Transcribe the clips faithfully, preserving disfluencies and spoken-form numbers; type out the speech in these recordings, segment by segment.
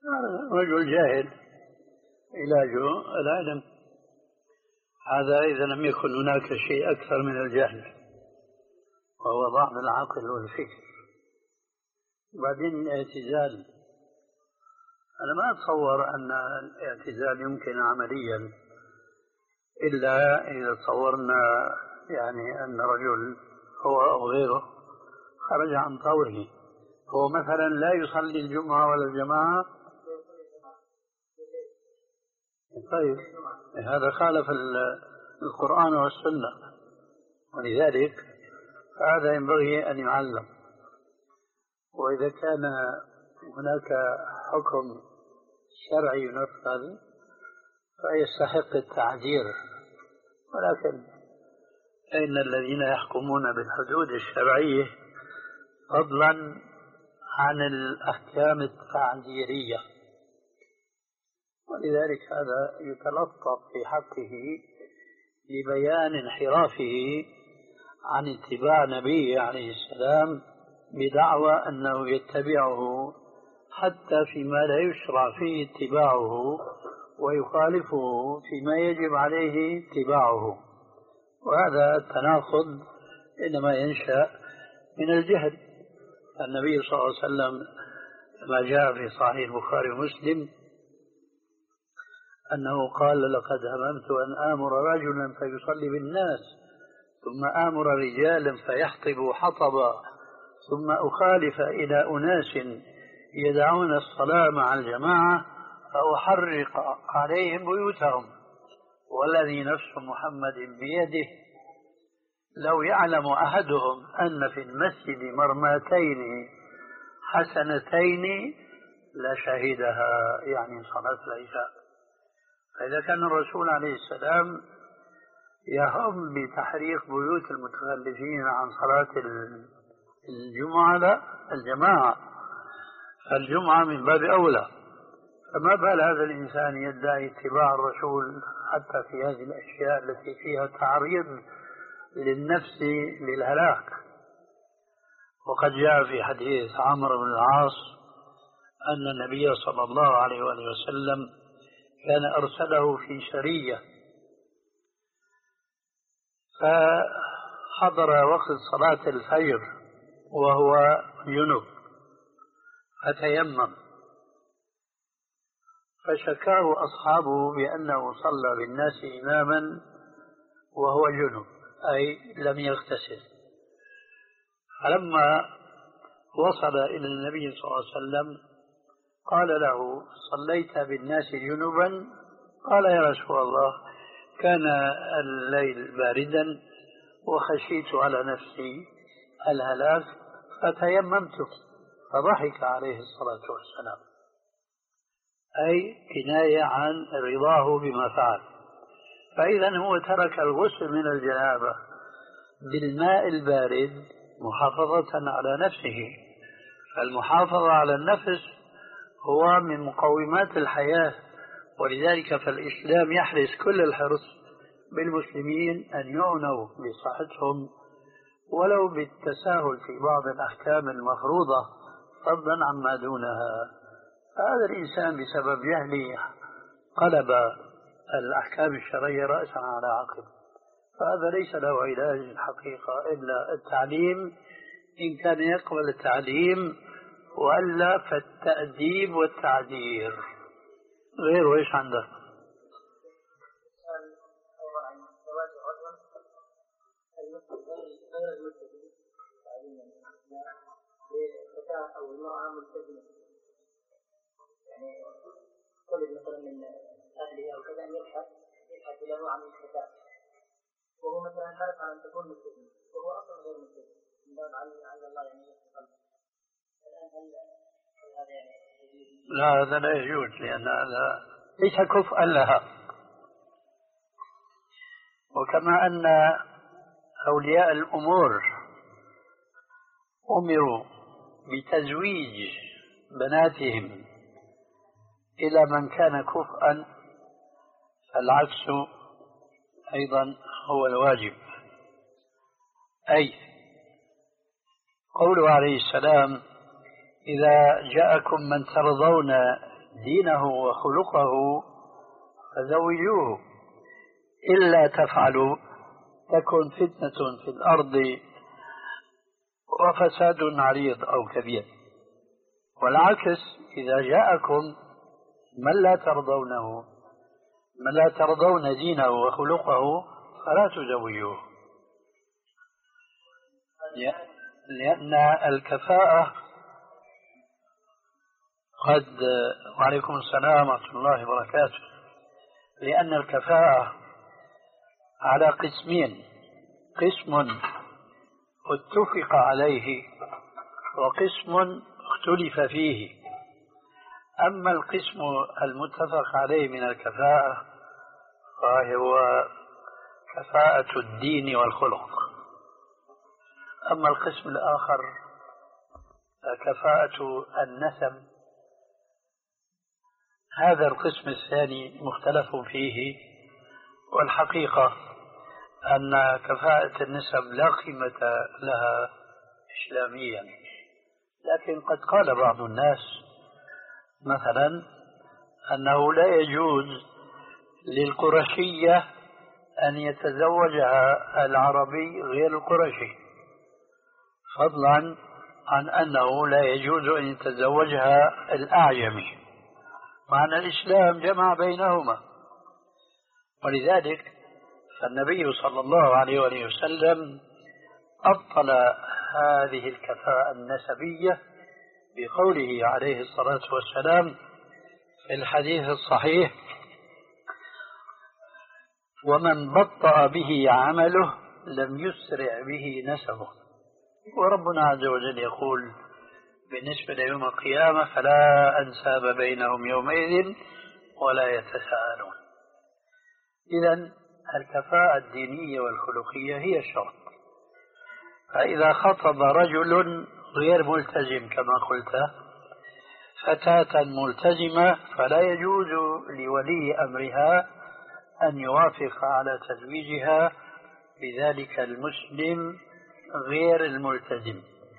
رجل جاهل علاجه العلم، هذا إذا لم يكن هناك شيء أكثر من الجهل وهو ضعف العقل والفكر. وبعدين الاعتزال، أنا ما أتصور أن الاعتزال يمكن عمليا إلا إذا تصورنا يعني أن رجل هو أو غيره خرج عن طوره، هو مثلا لا يصلي الجمعة ولا الجماعة، طيب هذا خالف القرآن والسنة، ولذلك هذا ينبغي أن يعلم. وإذا كان هناك حكم شرعي ينفذ فيستحق التعذير، ولكن إن الذين يحكمون بالحدود الشرعية فضلا عن الأحكام التعذيرية، ولذلك هذا يتلطف في حقه لبيان انحرافه عن اتباع نبيه عليه السلام بدعوى أنه يتبعه حتى فيما لا يشرع فيه اتباعه ويخالفه فيما يجب عليه اتباعه. وهذا التناقض إنما ينشأ من الجهل. النبي صلى الله عليه وسلم ما جاء في صحيح البخاري ومسلم أنه قال: لقد هممت أن آمر رجلا فيصلي بالناس، ثم آمر رجالا فيحطبوا حطبا، ثم أخالف إلى أناس يدعون الصلاة مع الجماعة فأحرق عليهم بيوتهم، والذي نفس محمد بيده لو يعلم أحدهم أن في المسجد مرماتين حسنتين لشهدها، يعني صلاة العشاء. فإذا كان الرسول عليه السلام يهم بتحريق بيوت المتخلفين عن صلاة الجمعة لا الجماعة، فالجمعة من باب أولى، فما بال هذا الإنسان يدعي اتباع الرسول حتى في هذه الأشياء التي فيها تعريض للنفس للهلاك. وقد جاء في حديث عمرو بن العاص أن النبي صلى الله عليه وآله وسلم كان أرسله في سرية، فحضر وقت صلاة الفجر وهو جنب فتيمم، فشكاه أصحابه بأنه صلى بالناس إماما وهو جنب، أي لم يغتسل. فلما وصل إلى النبي صلى الله عليه وسلم قال له: صليت بالناس جنبا؟ قال: يا رسول الله، كان الليل باردا وخشيت على نفسي الهلاك فتيممت. فضحك عليه الصلاة والسلام، أي كناية عن رضاه بما فعل. فإذا هو ترك الغسل من الجنابة بالماء البارد محافظة على نفسه، فالمحافظة على النفس هو من مقومات الحياة، ولذلك فالإسلام يحرص كل الحرص بالمسلمين أن يعنوا بصحتهم ولو بالتساهل في بعض الأحكام المفروضة فضلا عما دونها. هذا الإنسان بسبب جهله قلب الأحكام الشرعية رأسا على عقب، فهذا ليس له علاج الحقيقة إلا التعليم إن كان يقبل التعليم، وإلا فالتأديب والتعذير. غير إيش عندك؟ أو المرأة ملتزمة، يعني طلب مثلا من أهله أو كذا أن يبحث يبحث له عن الكتاب، وهو مثلا حرص على أن تكون ملتزمة وهو أصلا غير ملتزم، من باب على الله يعني يستقبل. لا، هذا لا يجوز، لأن هذا ليس كفءا لها. وكما أن أولياء الأمور أمروا بتزويج بناتهم إلى من كان كفءا، فالعكس أيضا هو الواجب. أي قوله عليه السلام: إذا جاءكم من ترضون دينه وخلقه فزوجوه، إلا تفعلوا تكن فتنة في الأرض وفساد عريض أو كبير. والعكس، إذا جاءكم من لا ترضونه من لا ترضون دينه وخلقه فلا تزوجوه، لأن الكفاءة قد وعليكم السلام ورحمة الله وبركاته لأن الكفاءة على قسمين: قسم اتفق عليه وقسم اختلف فيه. أما القسم المتفق عليه من الكفاءة فهو كفاءة الدين والخلق، أما القسم الآخر كفاءة النسب. هذا القسم الثاني مختلف فيه، والحقيقة أن كفاءة النسب لا قيمة لها إسلاميا، لكن قد قال بعض الناس مثلا أنه لا يجوز للقرشية أن يتزوجها العربي غير القرشي، فضلا عن أنه لا يجوز أن يتزوجها الأعجمي، مع أن الإسلام جمع بينهما. ولذلك فالنبي صلى الله عليه وآله وسلم أبطل هذه الكفاءة النسبية بقوله عليه الصلاة والسلام في الحديث الصحيح: ومن بطأ به عمله لم يسرع به نسبه. وربنا عز وجل يقول بالنسبة ليوم القيامة: فلا أنساب بينهم يومئذ ولا يتساءلون. إذن الكفاءة الدينية والخلقية هي الشرط. فإذا خطب رجل غير ملتزم كما قلت فتاة ملتزمة فلا يجوز لولي أمرها أن يوافق على تزويجها بذلك المسلم غير الملتزم.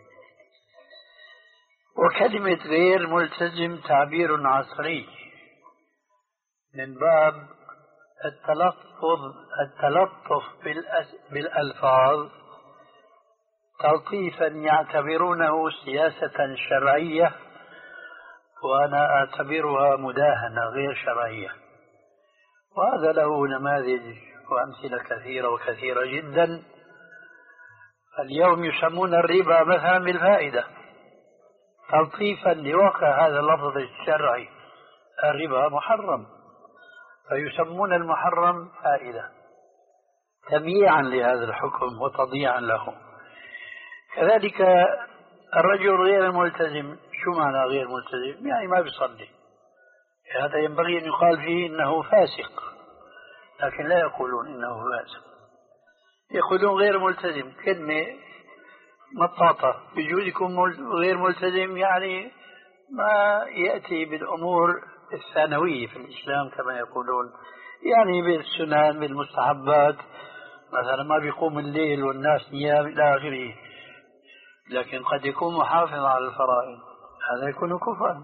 وكلمة غير ملتزم تعبير عصري من باب التلطف التلطف بالألفاظ تلطيفا يعتبرونه سياسة شرعية، وأنا أعتبرها مداهنة غير شرعية. وهذا له نماذج وأمثلة كثيرة وكثيرة جدا. اليوم يسمون الربا مثلا بالفائدة تلطيفا لواقع هذا اللفظ الشرعي. الربا محرم فيسمون المحرم فائدة تمييعا لهذا الحكم وتضييعا له. كذلك الرجل غير الملتزم، شو معنى غير ملتزم؟ يعني ما بيصلي، هذا ينبغي أن يقال فيه إنه فاسق، لكن لا يقولون إنه فاسق، يقولون غير ملتزم. كلمة مطاطة، بيجوز يكون غير ملتزم يعني ما يأتي بالأمور الثانوية في الإسلام كما يقولون، يعني بالسنن بالمستحبات، مثلا ما بيقوم الليل والناس نيام إلى آخره، لكن قد يكون محافظ على الفرائض، هذا يكون كفرا.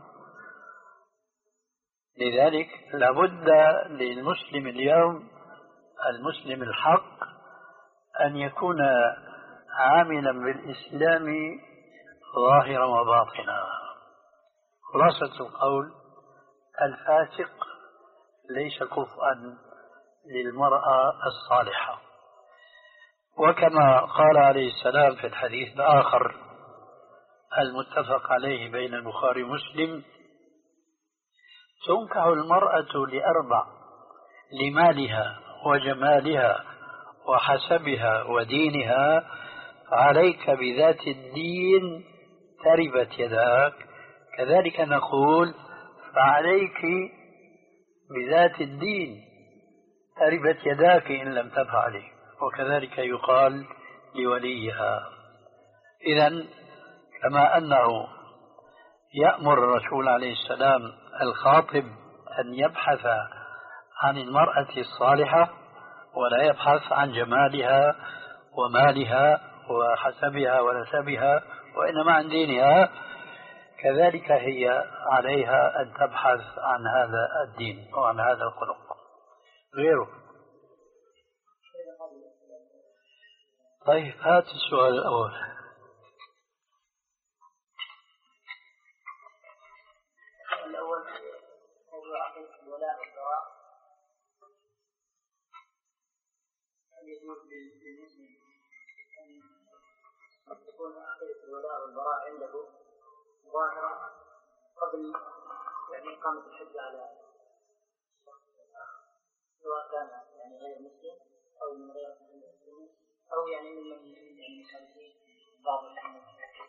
لذلك لابد للمسلم اليوم المسلم الحق أن يكون عاملا بالإسلام ظاهرا وباطنا. خلاصة القول: الفاسق ليس كفءا للمرأة الصالحة. وكما قال عليه السلام في الحديث الآخر المتفق عليه بين البخاري ومسلم: تنكح المرأة لأربع: لمالها وجمالها وحسبها ودينها، فعليك بذات الدين تربت يداك. كذلك نقول: فعليك بذات الدين تربت يداك إن لم تفعلي. وكذلك يقال لوليها. إذن كما أنه يأمر الرسول عليه السلام الخاطب أن يبحث عن المرأة الصالحة ولا يبحث عن جمالها ومالها وحسبها ونسبها، وإنما عن دينها، كذلك هي عليها أن تبحث عن هذا الدين وعن هذا الخلق. غيره. طيب هات السؤال الأول. الأول موضوع عقيدة الولاء والبراء. هل يجوز للمسلم أن تكون عقيدة الولاء والبراء عنده ظاهرة قبل يعني إقامة الحج على سواء كان يعني غير مسلم أو من غير مسلم أو يعني من يعني مخالفين بعض الأحيان.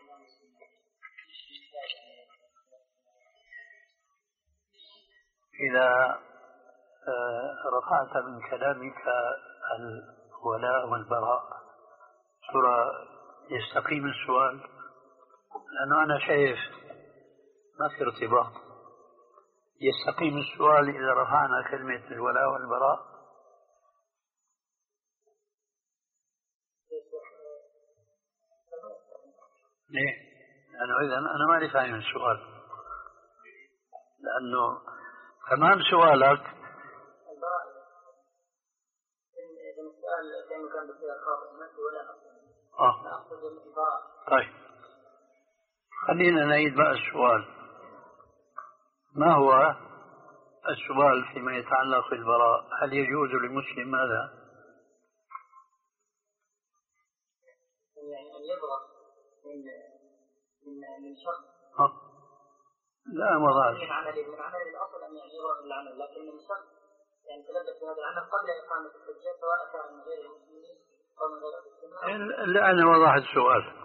إذا رفعت من كلامك الولاء والبراء ترى يستقيم السؤال؟ لأنه أنا شايف ما في ارتباط. يستقيم السؤال إذا رفعنا كلمة الولاء والبراء؟ ليه؟ لأنه إذا أنا ما لي فاهم السؤال، لأنه تمام سؤالك آه. طيب خلينا نعيد بقى السؤال. ما هو السؤال فيما يتعلق بالبراء؟ هل يجوز للمسلم ماذا؟ يعني أن يبرأ من من من شخص آه. لا ما ظهر من عمل من عمل الأصل أن يعني يبرأ من العمل، لكن من شخص يعني تلبس بهذا العمل قبل إقامة الحجة سواء كان من غير المسلمين أو من غير المسلمين. لا أنا وضح السؤال.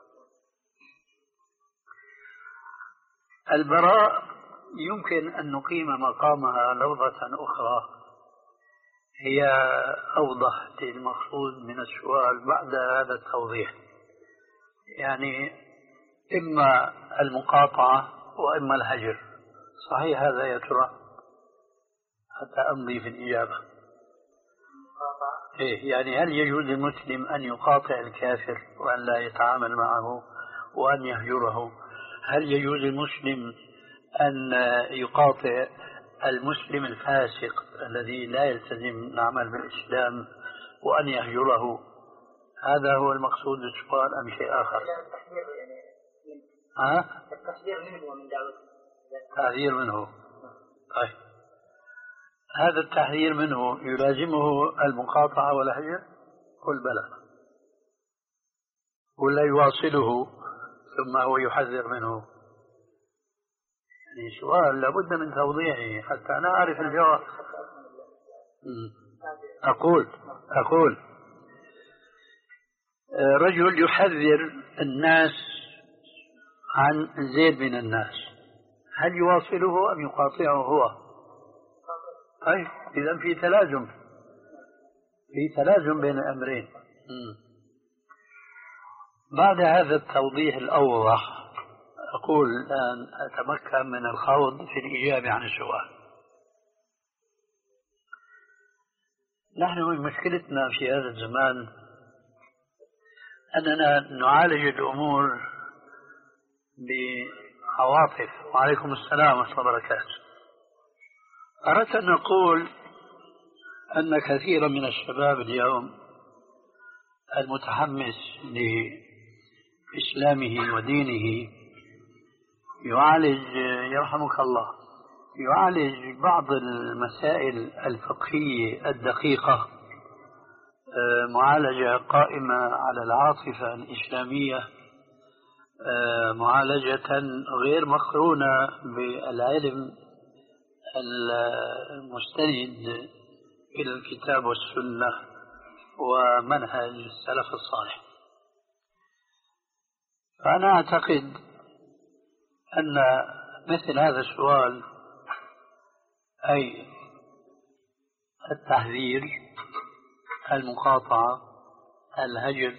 البراء يمكن أن نقيم مقامها لفظة أخرى هي أوضح للمقصود من السؤال بعد هذا التوضيح. يعني إما المقاطعة وإما الهجر. صحيح هذا يا ترى؟ حتى أمضي في الإجابة. إيه يعني هل يجوز للمسلم أن يقاطع الكافر وأن لا يتعامل معه وأن يهجره؟ هل يجوز للمسلم أن يقاطع المسلم الفاسق الذي لا يلتزم العمل بالإسلام وأن يهجره؟ هذا هو المقصود بالسؤال أم شيء آخر؟ ها؟ التحذير منه ومن دعوته. التحذير منه. طيب هذا التحذير منه يلازمه المقاطعة والهجر؟ قل بلى. ولا يواصله ثم هو يحذر منه؟ يعني سؤال لابد من توضيحه حتى أنا أعرف الجواب. أقول أقول رجل يحذر الناس عن زيد من الناس، هل يواصله أم يقاطعه هو؟ طيب إذا في تلازم، في تلازم بين الأمرين. م. بعد هذا التوضيح الأوضح أقول الآن أتمكن من الخوض في الإجابة عن السؤال. نحن من مشكلتنا في هذا الزمان أننا نعالج الأمور بعواطف. وعليكم السلام ورحمة الله وبركاته. أردت أن نقول أن كثيرا من الشباب اليوم المتحمس لإسلامه ودينه يعالج يرحمك الله يعالج بعض المسائل الفقهية الدقيقة معالجة قائمة على العاطفة الإسلامية، معالجة غير مقرونة بالعلم المستند إلى الكتاب والسنة ومنهج السلف الصالح. فأنا أعتقد أن مثل هذا السؤال أي التحذير، المقاطعة، الهجر،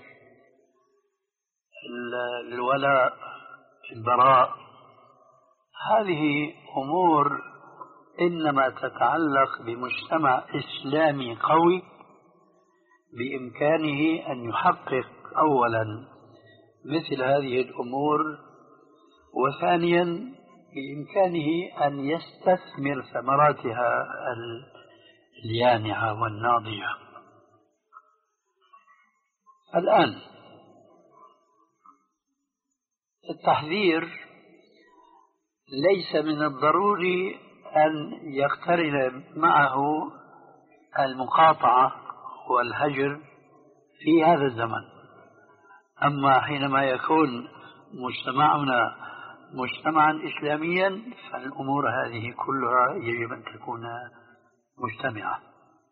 الولاء، البراء، هذه أمور إنما تتعلق بمجتمع إسلامي قوي بإمكانه أن يحقق أولا مثل هذه الأمور وثانيا بإمكانه أن يستثمر ثمراتها اليانعة والناضجة. الآن التحذير ليس من الضروري أن يقترن معه المقاطعة والهجر في هذا الزمن. أما حينما يكون مجتمعنا مجتمعا إسلاميا فالأمور هذه كلها يجب أن تكون مجتمعة.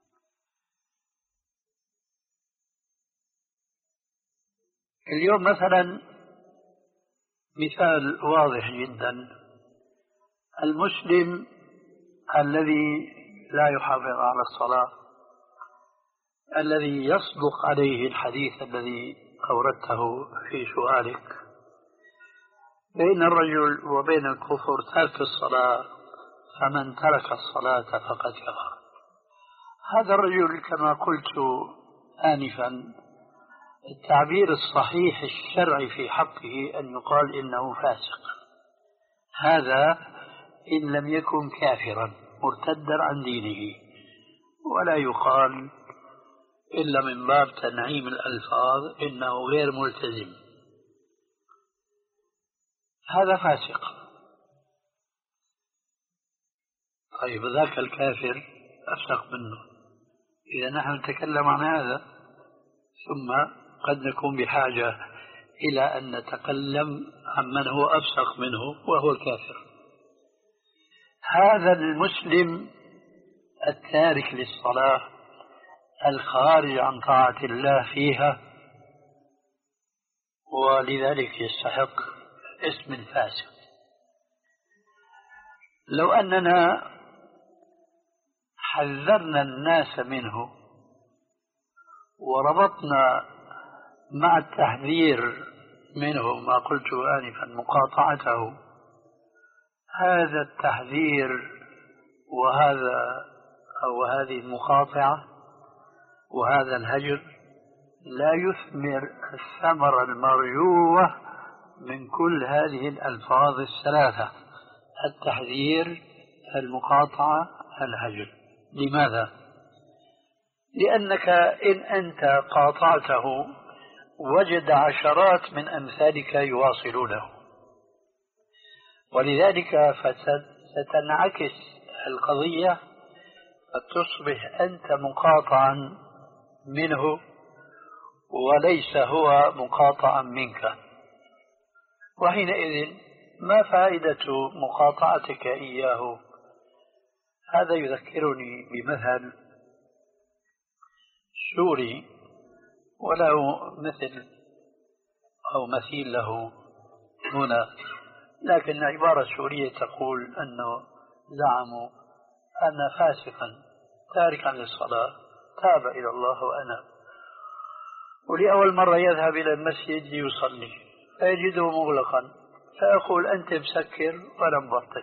اليوم مثلا مثال واضح جدا، المسلم الذي لا يحافظ على الصلاة، الذي يصدق عليه الحديث الذي أوردته في سؤالك، بين الرجل وبين الكفر ترك الصلاة، فمن ترك الصلاة فقد كفر. هذا الرجل كما قلت آنفا التعبير الصحيح الشرعي في حقه أن يقال إنه فاسق، هذا إن لم يكن كافرا مرتدا عن دينه، ولا يقال إلا من باب تنعيم الألفاظ إنه غير ملتزم، هذا فاسق. طيب ذاك الكافر أفسق منه. إذا نحن نتكلم عن هذا ثم قد نكون بحاجة إلى أن نتكلم عن من هو أفسق منه وهو الكافر. هذا المسلم التارك للصلاة الخارج عن طاعة الله فيها، ولذلك يستحق اسم الفاسق. لو أننا حذرنا الناس منه وربطنا مع التحذير منه ما قلت آنفا مقاطعته، هذا التحذير وهذا أو هذه المقاطعة وهذا الهجر لا يثمر الثمرة المرجوة من كل هذه الألفاظ الثلاثة: التحذير، المقاطعة، الهجر. لماذا؟ لأنك إن أنت قاطعته وجد عشرات من أمثالك يواصلونه، ولذلك ستنعكس القضية فتصبح أنت مقاطعا منه وليس هو مقاطعا منك، وحينئذ ما فائدة مقاطعتك إياه؟ هذا يذكرني بمثل سوري وله مثل أو مثيل له هنا، لكن عبارة سورية تقول أنه زعموا أن فاسقا تاركا للصلاة تاب إلى الله وأنا، ولأول مرة يذهب إلى المسجد ليصلي فيجده مغلقا، فيقول أنت مسكر وأنا مبطل.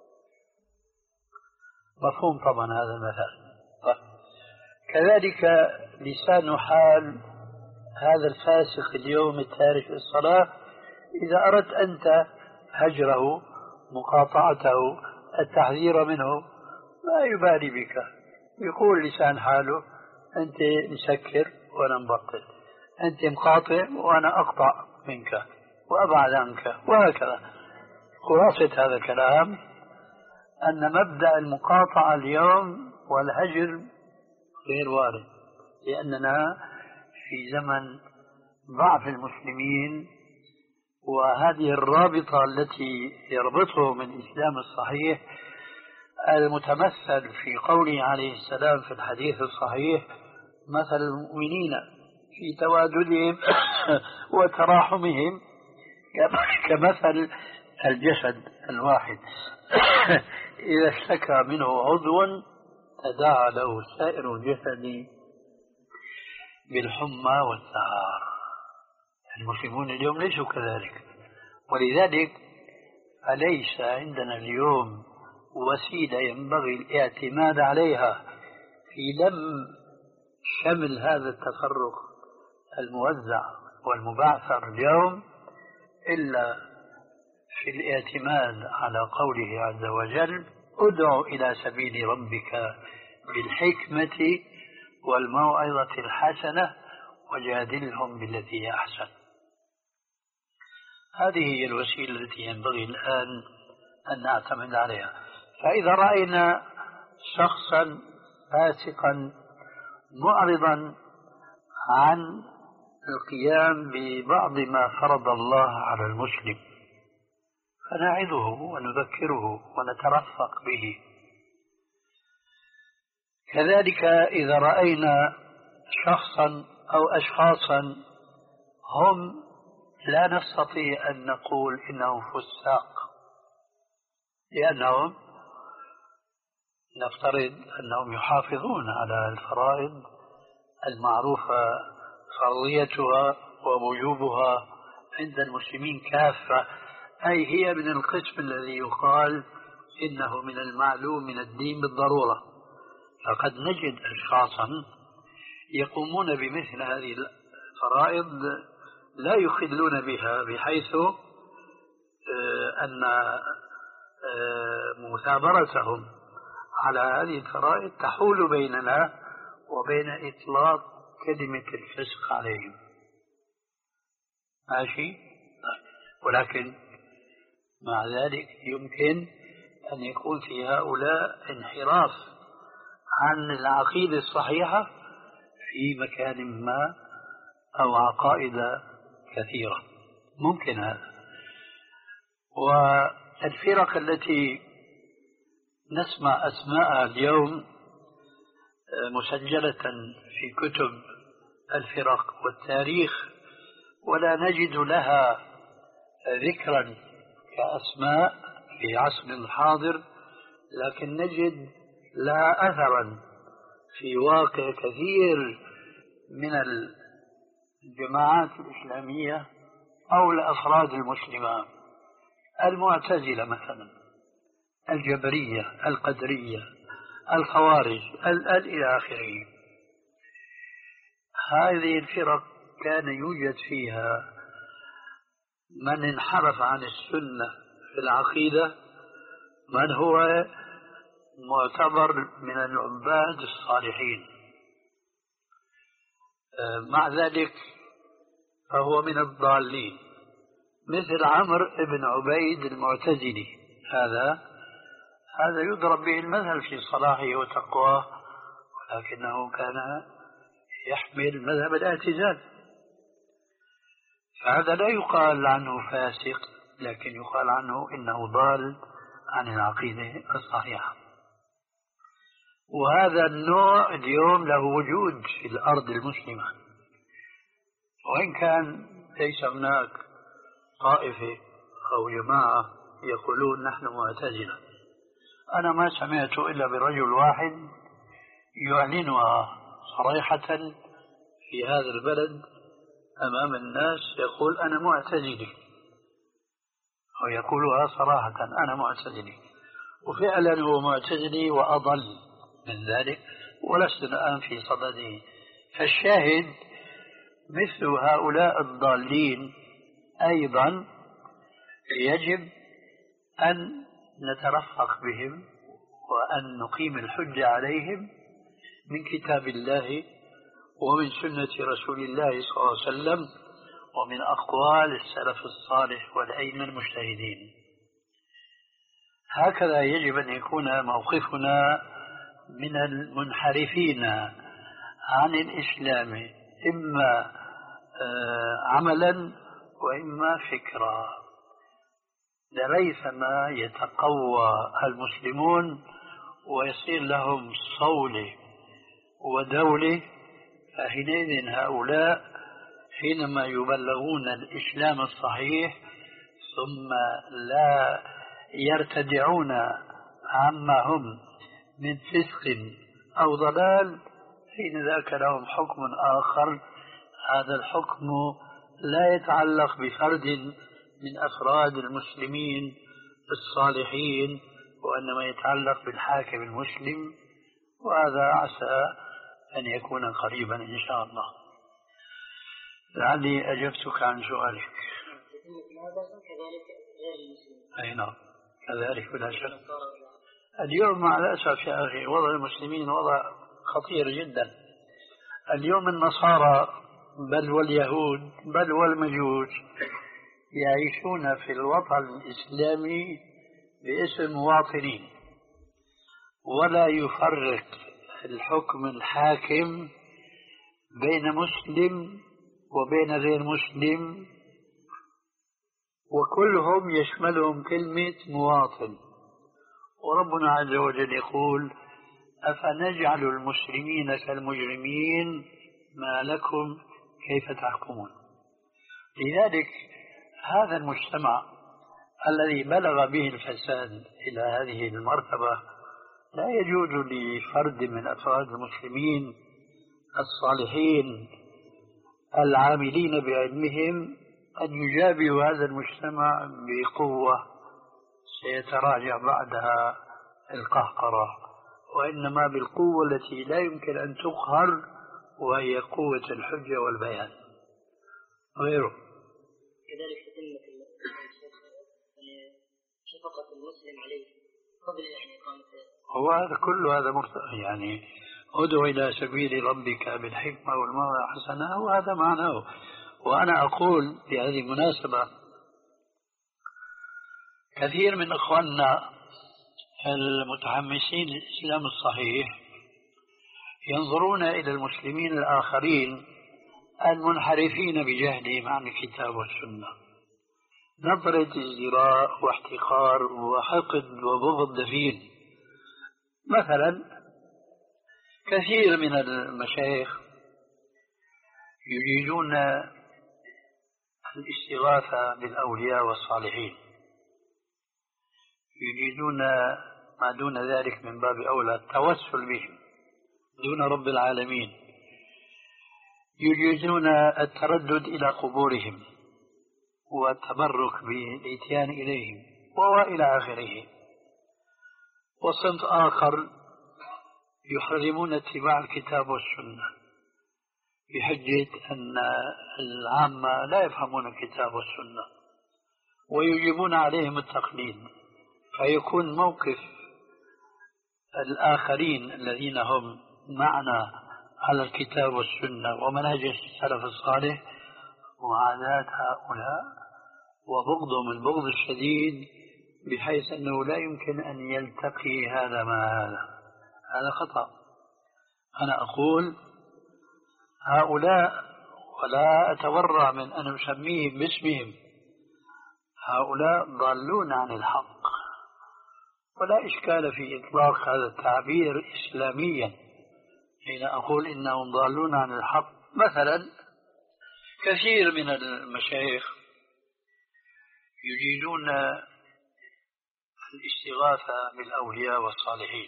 مفهوم طبعا هذا المثال. كذلك لسان حال هذا الفاسق اليوم التارك للصلاة، إذا أردت أنت هجره، مقاطعته، التحذير منه، ما يبالي بك، يقول لسان حاله أنت مسكر وأنا مبطل، أنت مقاطع وأنا أقطع منك وأبعد عنك، وهكذا. خلاصة هذا الكلام أن مبدأ المقاطعة اليوم والهجر غير وارد، لأننا في زمن ضعف المسلمين، وهذه الرابطة التي يربطهم الإسلام الصحيح المتمثل في قوله عليه السلام في الحديث الصحيح: مثل المؤمنين في تواددهم وتراحمهم كمثل الجسد الواحد إذا اشتكى منه عضو تداعى له سائر الجسد بالحمى والسهر. المسلمون اليوم ليسوا كذلك، ولذلك فليس عندنا اليوم وسيلة ينبغي الاعتماد عليها في لم شمل هذا التفرق الموزع والمبعثر اليوم إلا في الاعتماد على قوله عز وجل: ادع إلى سبيل ربك بالحكمة والموعظة الحسنة وجادلهم بالتي هي أحسن. هذه هي الوسيلة التي ينبغي الآن أن نعتمد عليها. فإذا رأينا شخصا فاسقا معرضا عن القيام ببعض ما فرض الله على المسلم فنعظه ونذكره ونترفق به. كذلك إذا رأينا شخصا أو أشخاصا هم لا نستطيع أن نقول إنهم فساق، لأنهم نفترض أنهم يحافظون على الفرائض المعروفة فرضيتها ووجوبها عند المسلمين كافة، أي هي من القسم الذي يقال إنه من المعلوم من الدين بالضرورة. فقد نجد أشخاصا يقومون بمثل هذه الفرائض لا يخلون بها، بحيث أن مثابرتهم على هذه الفرائض تحول بيننا وبين إطلاق كلمة الفسق عليهم. ماشي؟ ولكن مع ذلك يمكن أن يكون في هؤلاء انحراف عن العقيدة الصحيحة في مكان ما أو عقائد كثيرة، ممكن هذا. والفرق التي نسمع أسماءها اليوم مسجلة في كتب الفرق والتاريخ ولا نجد لها ذكرا كأسماء في عصرنا الحاضر، لكن نجد لها أثرا في واقع كثير من الجماعات الإسلامية أو الأفراد المسلمة. المعتزلة مثلا، الجبرية، القدرية، الخوارج، إلى آخره. هذه الفرق كان يوجد فيها من انحرف عن السنة في العقيدة، من هو معتبر من العباد الصالحين، مع ذلك فهو من الضالين، مثل عمرو بن عبيد المعتزلي. هذا هذا يضرب به المثل في صلاحه وتقواه، ولكنه كان يحمل مذهب الاعتزال، فهذا لا يقال عنه فاسق، لكن يقال عنه إنه ضال عن العقيدة الصحيحة. وهذا النوع اليوم له وجود في الأرض المسلمة، وإن كان ليس هناك طائفة أو جماعة يقولون نحن معتزلة. أنا ما سمعت إلا برجل واحد يعلنها صريحة في هذا البلد أمام الناس، يقول أنا معتزلي، أو يقولها صراحة أنا معتزلي، وفعلا هو معتزلي وأضل من ذلك، ولست الآن في صدده. فالشاهد مثل هؤلاء الضالين أيضا يجب أن نترفق بهم وأن نقيم الحجة عليهم من كتاب الله ومن سنة رسول الله صلى الله عليه وسلم ومن أقوال السلف الصالح والأئمة المجتهدين. هكذا يجب أن يكون موقفنا من المنحرفين عن الإسلام، إما عملا وإما فكرا، لريثما يتقوى المسلمون ويصير لهم صولة ودولة، فحينئذ هؤلاء حينما يبلغون الإسلام الصحيح ثم لا يرتدعون عما هم من فسق أو ضلال، حين ذاك لهم حكم آخر. هذا الحكم لا يتعلق بفرد من أفراد المسلمين الصالحين، وإنما يتعلق بالحاكم المسلم، وهذا عسى أن يكون قريبا إن شاء الله. لعلي أجبتك عن سؤالك. كذلك أي نعم كذلك بلا شك. اليوم مع الأسف يا أخي وضع المسلمين وضع خطير جدا. اليوم النصارى بل واليهود بل والمجوس يعيشون في الوطن الإسلامي باسم مواطنين، ولا يفرق الحكم الحاكم بين مسلم وبين غير مسلم، وكلهم يشملهم كلمة مواطن. وربنا عز وجل يقول أفنجعل المسلمين كالمجرمين ما لكم كيف تحكمون. لذلك هذا المجتمع الذي بلغ به الفساد إلى هذه المرتبة لا يجوز لفرد من أفراد المسلمين الصالحين العاملين بعلمهم أن يجابهوا هذا المجتمع بقوة سيتراجع بعدها القهقرة، وإنما بالقوة التي لا يمكن أن تقهر، وهي قوة الحجة والبيان غيره. كذلك تتمة شفقة المسلم عليه قبل يعني إقامته. هو هذا كله هذا مرتبط، يعني ادعو إلى سبيل ربك بالحكمة والموعظة الحسنة، وهذا معناه. وأنا أقول في هذه المناسبة كثير من إخواننا المتحمسين للإسلام الصحيح ينظرون إلى المسلمين الآخرين المنحرفين بجهلهم عن الكتاب والسنة نظرة ازدراء واحتقار وحقد وبغض دفين. مثلا كثير من المشايخ يريدون الاستغاثة بالأولياء والصالحين، يريدون ما دون ذلك من باب أولى التوسل بهم دون رب العالمين، يريدون التردد إلى قبورهم والتبرك بالإتيان إليهم وإلى آخره. وصنف آخر يحرمون اتباع الكتاب والسنة بحجة أن العامة لا يفهمون الكتاب والسنة، ويجبون عليهم التقليد، فيكون موقف الآخرين الذين هم معنا على الكتاب والسنة ومنهج السلف الصالح معاداة هؤلاء وبغضهم البغض الشديد، بحيث أنه لا يمكن أن يلتقي هذا مع هذا. هذا خطأ. أنا أقول هؤلاء، ولا أتورع من أن أسميهم باسمهم، هؤلاء ضالون عن الحق، ولا إشكال في إطلاق هذا التعبير إسلاميا حين أقول إنهم ضالون عن الحق. مثلا كثير من المشايخ يريدون الاستغاثة بالأولياء والصالحين،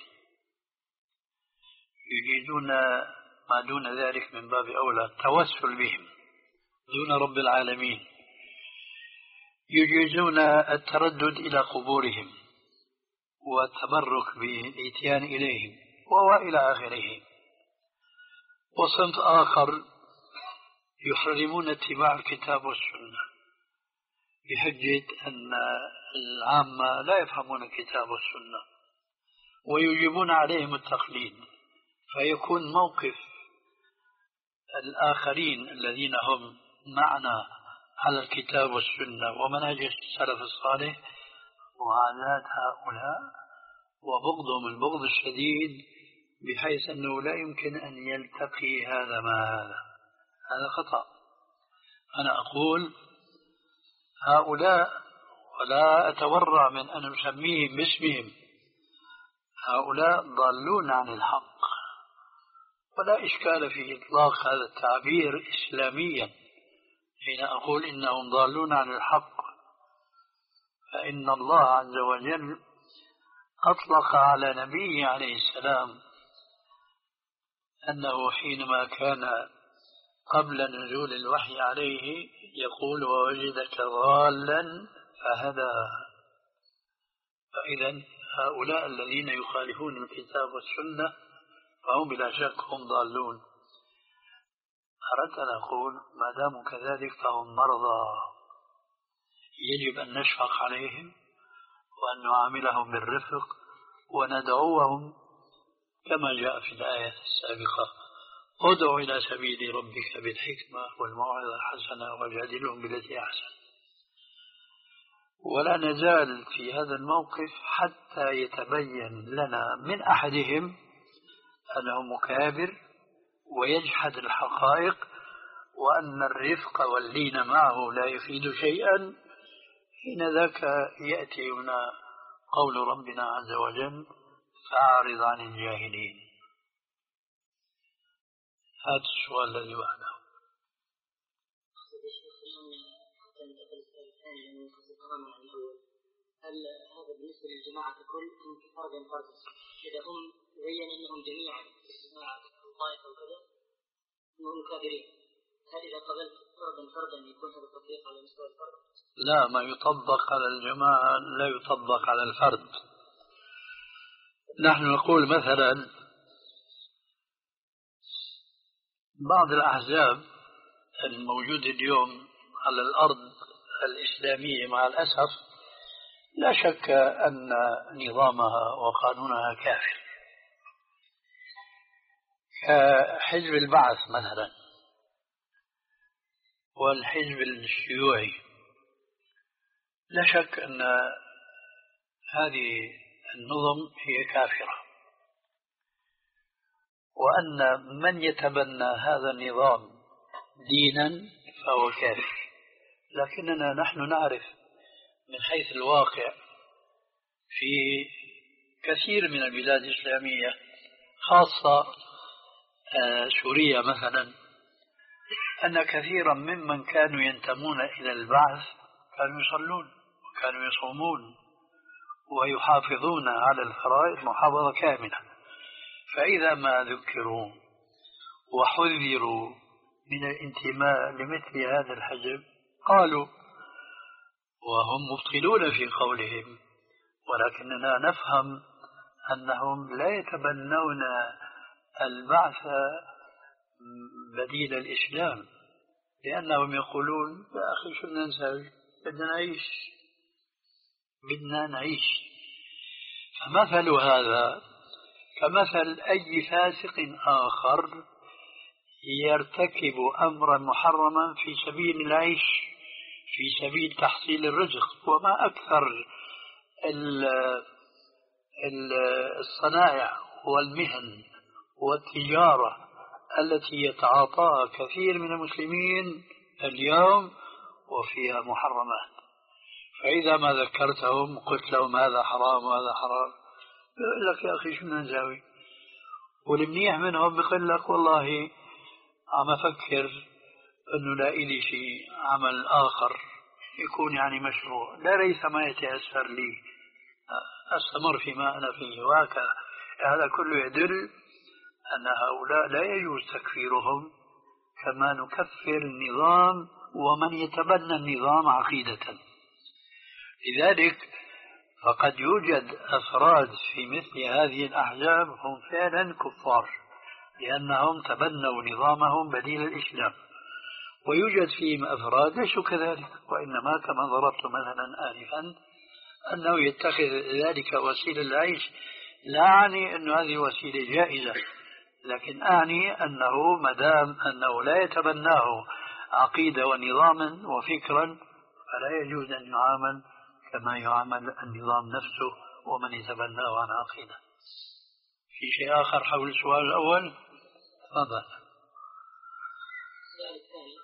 يريدون ما دون ذلك من باب أولى التوسل بهم دون رب العالمين، يجيزون التردد إلى قبورهم والتبرك بالإتيان إليهم وإلى آخره. وصنف آخر يحرمون اتباع الكتاب والسنة بحجة أن العامة لا يفهمون الكتاب والسنة، ويجبون عليهم التقليد، فيكون موقف الآخرين الذين هم معنا على الكتاب والسنة ومنهج السلف الصالح معاداة هؤلاء وبغضهم البغض الشديد، بحيث أنه لا يمكن أن يلتقي هذا مع هذا. هذا خطأ. أنا أقول هؤلاء، ولا أتورع من أن أسميهم باسمهم، هؤلاء ضالون عن الحق، ولا إشكال في إطلاق هذا التعبير إسلاميا حين أقول إنهم ضالون عن الحق، فإن الله عز وجل أطلق على نبيه عليه السلام أنه حينما كان قبل نزول الوحي عليه يقول ووجدك ضالا فهدى. فإذا هؤلاء الذين يخالفون الكتاب والسنة فهم بلا شك هم ضالون. أردت أن أقول ما داموا كذلك فهم مرضى، يجب أن نشفق عليهم وأن نعاملهم بالرفق وندعوهم كما جاء في الآية السابقة: ادع إلى سبيل ربك بالحكمة والموعظة الحسنة وجادلهم بالتي أحسن. ولا نزال في هذا الموقف حتى يتبين لنا من أحدهم أنه مكابر ويجحد الحقائق وأن الرفق واللين معه لا يفيد شيئا. حين ذاك يأتي هنا قول ربنا عز وجل: فأعرض عن الجاهلين. هذا السؤال الذي بعده. هل هذا بالنسبة للجماعة ككل أم فردا فردا؟ إذا هم بين أنهم جميعا جماعة الطائفة وكذا أنهم كافرين، هل إذا قبلت فردا فردا يكون هذا التطبيق على مستوى الفرد؟ لا، ما يطبق على الجماعة لا يطبق على الفرد. نحن نقول مثلا بعض الأحزاب الموجودة اليوم على الأرض الإسلامية مع الأسف لا شك أن نظامها وقانونها كافر، كحزب البعث مثلا والحزب الشيوعي. لا شك أن هذه النظم هي كافرة، وأن من يتبنى هذا النظام دينا فهو كافر. لكننا نحن نعرف من حيث الواقع في كثير من البلاد الإسلامية، خاصة سوريا مثلا، أن كثيرا ممن كانوا ينتمون إلى البعث كانوا يصلون وكانوا يصومون ويحافظون على الفرائض محافظة كاملة. فإذا ما ذكروا وحذروا من الانتماء لمثل هذا الحزب قالوا، وهم مبطلون في قولهم، ولكننا نفهم أنهم لا يتبنون البعث بديل الإسلام، لأنهم يقولون: يا أخي شو بدنا نسوي؟ بدنا نعيش بدنا نعيش فمثل هذا كمثل أي فاسق آخر يرتكب أمرا محرما في سبيل العيش، في سبيل تحصيل الرزق. وما أكثر الصنائع والمهن والتجارة التي يتعاطاها كثير من المسلمين اليوم وفيها محرمات. فإذا ما ذكرتهم قلت لهم هذا حرام وهذا حرام، يقول لك: يا أخي شو بدنا نسوي؟ والمنيح منهم بيقول لك: والله عم أفكر أنه لا إلي شيء عمل آخر يكون يعني مشروع، لا ليس ما يتيسر لي أستمر فيما أنا فيه. وهكذا هذا كله يدل أن هؤلاء لا يجوز تكفيرهم كما نكفر النظام ومن يتبنى النظام عقيدة. لذلك فقد يوجد أفراد في مثل هذه الأحزاب هم فعلا كفار لأنهم تبنوا نظامهم بديل الإسلام، ويوجد فيهم أفراد ليسوا كذلك، وإنما كما ضربت مثلا آنفا أنه يتخذ ذلك وسيلة العيش. لا أعني أن هذه وسيلة جائزة، لكن أعني أنه مدام أنه لا يتبناه عقيدة ونظاما وفكرا فلا يجوز أن يعامل كما يعامل النظام نفسه ومن يتبناه عن عقيدة. في شيء آخر حول السؤال الأول؟ تفضل. السؤال الثاني: